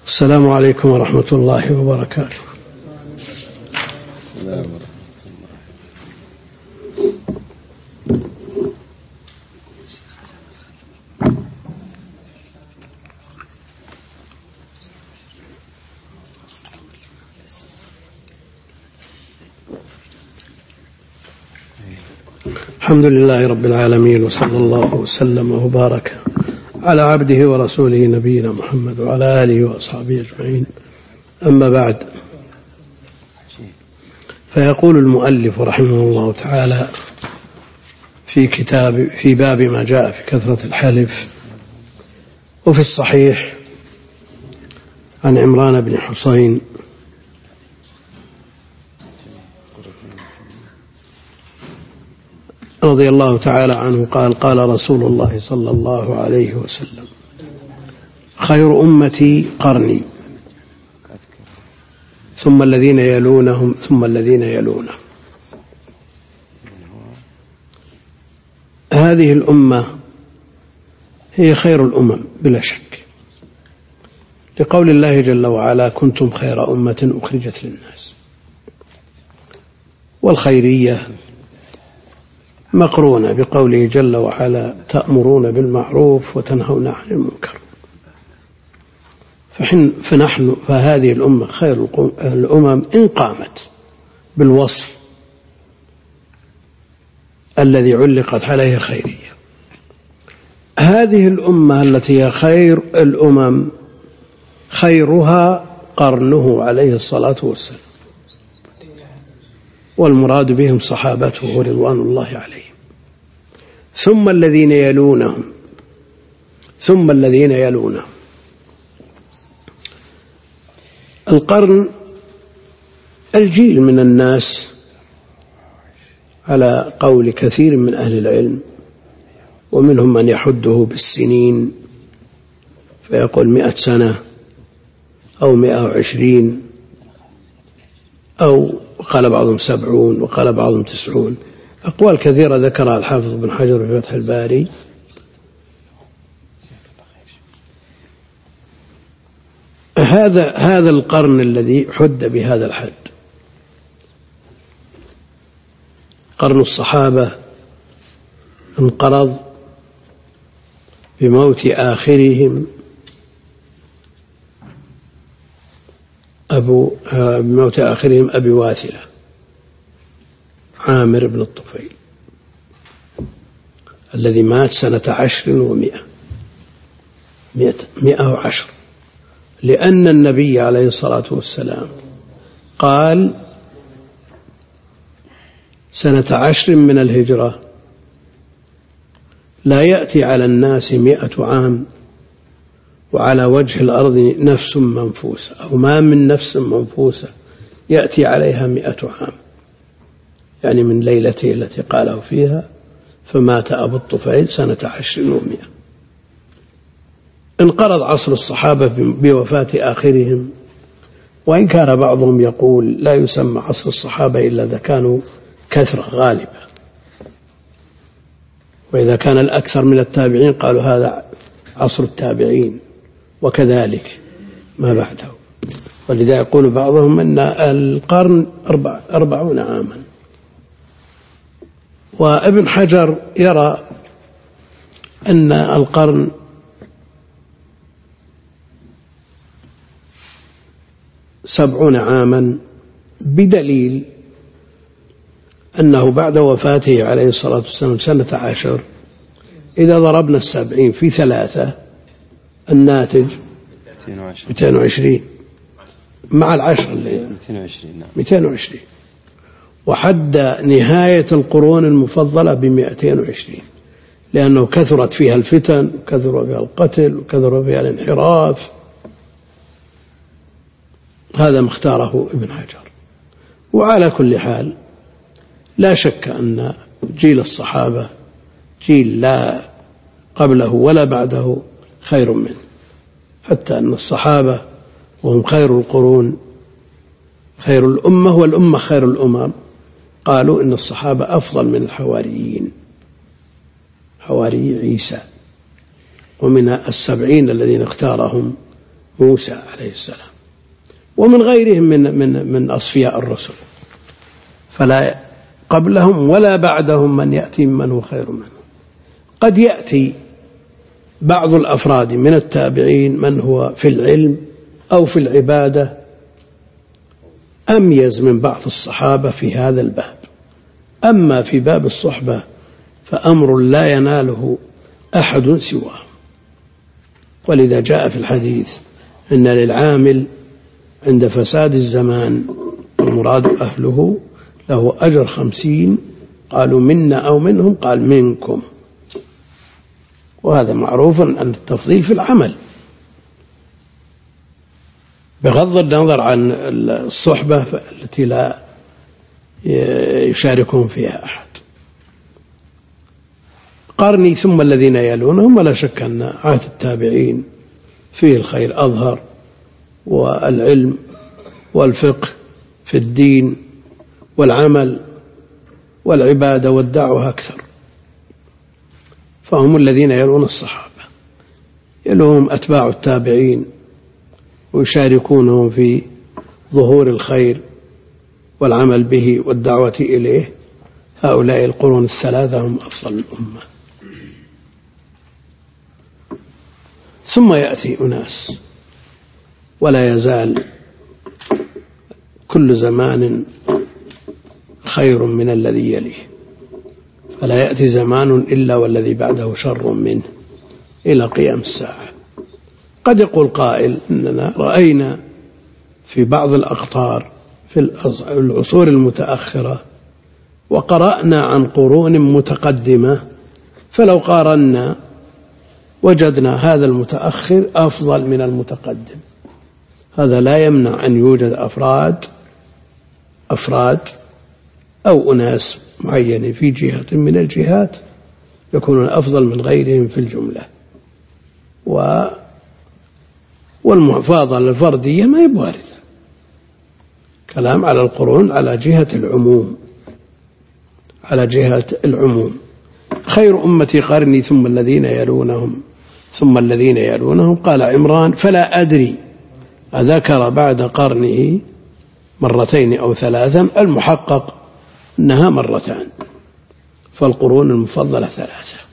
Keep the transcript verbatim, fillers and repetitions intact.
السلام عليكم ورحمة الله وبركاته. السلام ورحمة الحمد لله رب العالمين، وصلى الله وسلم وبارك على عبده ورسوله نبينا محمد وعلى آله وأصحابه أجمعين. أما بعد، فيقول المؤلف رحمه الله تعالى في كتاب في باب ما جاء في كثرة الحلف. وفي الصحيح عن عمران بن حسين رضي الله تعالى عنه قال: قال رسول الله صلى الله عليه وسلم: خير أمتي قرني، ثم الذين يلونهم ثم الذين يلونهم. هذه الأمة هي خير الأمم بلا شك، لقول الله جل وعلا: كنتم خير أمة أخرجت للناس. والخيرية مقرونة بقوله جل وعلا: تأمرون بالمعروف وتنهون عن المنكر. فنحن فهذه الأمة خير الأمم إن قامت بالوصف الذي علقت عليه خيرية. هذه الأمة التي هي خير الأمم خيرها قرنه عليه الصلاة والسلام، والمراد بهم صحابته رضوان الله عليهم، ثم الذين يلونهم ثم الذين يلونهم. القرن الجيل من الناس على قول كثير من أهل العلم، ومنهم من يحده بالسنين فيقول مئة سنة أو مئة وعشرين، أو وقال بعضهم سبعون وقال بعضهم تسعون. أقوال كثيرة ذكرها الحافظ بن حجر في فتح الباري. هذا هذا القرن الذي حد بهذا الحد قرن الصحابة انقرض بموت آخرهم أبو بموت آخرهم أبي واثلة عامر بن الطفيل، الذي مات سنة عشر ومئة مئة وعشر، لأن النبي عليه الصلاة والسلام قال: سنة عشر من الهجرة لا يأتي على الناس مئة عام وعلى وجه الأرض نفس منفوسة، أو ما من نفس منفوسة يأتي عليها مئة عام، يعني من ليلته التي قاله فيها فمات أبو الطفيل سنة عشر ومئة. انقرض عصر الصحابة بوفاة آخرهم، وإن كان بعضهم يقول لا يسمى عصر الصحابة إلا إذا كانوا كثرة غالبة، وإذا كان الأكثر من التابعين قالوا هذا عصر التابعين، وكذلك ما بعده. ولذا يقول بعضهم أن القرن أربع أربعون عاما. وابن حجر يرى أن القرن سبعون عاما، بدليل أنه بعد وفاته عليه الصلاة والسلام سنة عشر، إذا ضربنا السبعين في ثلاثة الناتج مئتين وعشرين مع العشر اللي مئتين وعشرين، وحد نهاية القرون المفضلة بمئتين وعشرين، لأنه كثرت فيها الفتن وكثر فيها القتل وكثر فيها الانحراف. هذا ما اختاره ابن حجر. وعلى كل حال لا شك أن جيل الصحابة جيل لا قبله ولا بعده خير منه، حتى أن الصحابة وهم خير القرون خير الأمة والأمة خير الأمم قالوا إن الصحابة أفضل من الحواريين، حواري عيسى. ومن السبعين الذين اختارهم موسى عليه السلام، ومن غيرهم من من من أصفياء الرسل، فلا قبلهم ولا بعدهم من يأتي من هو خير منه. قد يأتي بعض الأفراد من التابعين من هو في العلم أو في العبادة أميز من بعض الصحابة في هذا الباب، أما في باب الصحبة فأمر لا يناله أحد سواه. ولذا جاء في الحديث إن للعامل عند فساد الزمان المراد أهله له أجر خمسين، قالوا منا أو منهم، قال منكم. وهذا معروف أن التفضيل في العمل بغض النظر عن الصحبة التي لا يشاركهم فيها أحد. قرني ثم الذين يلونهم، ولا شك أن عهد التابعين فيه الخير أظهر، والعلم والفقه في الدين والعمل والعبادة والدعوة أكثر، فهم الذين يلون الصحابة، يلوهم أتباع التابعين ويشاركونهم في ظهور الخير والعمل به والدعوة إليه. هؤلاء القرون الثلاثة هم أفضل الأمة. ثم يأتي أناس، ولا يزال كل زمان خير من الذي يليه، فلا يأتي زمان إلا والذي بعده شر منه إلى قيام الساعة. قد يقول قائل إننا رأينا في بعض الأقطار في العصور المتأخرة وقرأنا عن قرون متقدمة، فلو قارنا وجدنا هذا المتأخر أفضل من المتقدم. هذا لا يمنع أن يوجد أفراد أفراد أو أناس معينين في جهة من الجهات يكونون أفضل من غيرهم في الجملة، و والمفاضلة الفردية ما هي واردة. كلام على القرون على جهة العموم، على جهة العموم. خير أمتي قرني ثم الذين يلونهم ثم الذين يلونهم. قال عمران: فلا أدري أذكر بعد قرنه مرتين أو ثلاثا، المحقق أنها مرتان، فالقرون المفضلة ثلاثة.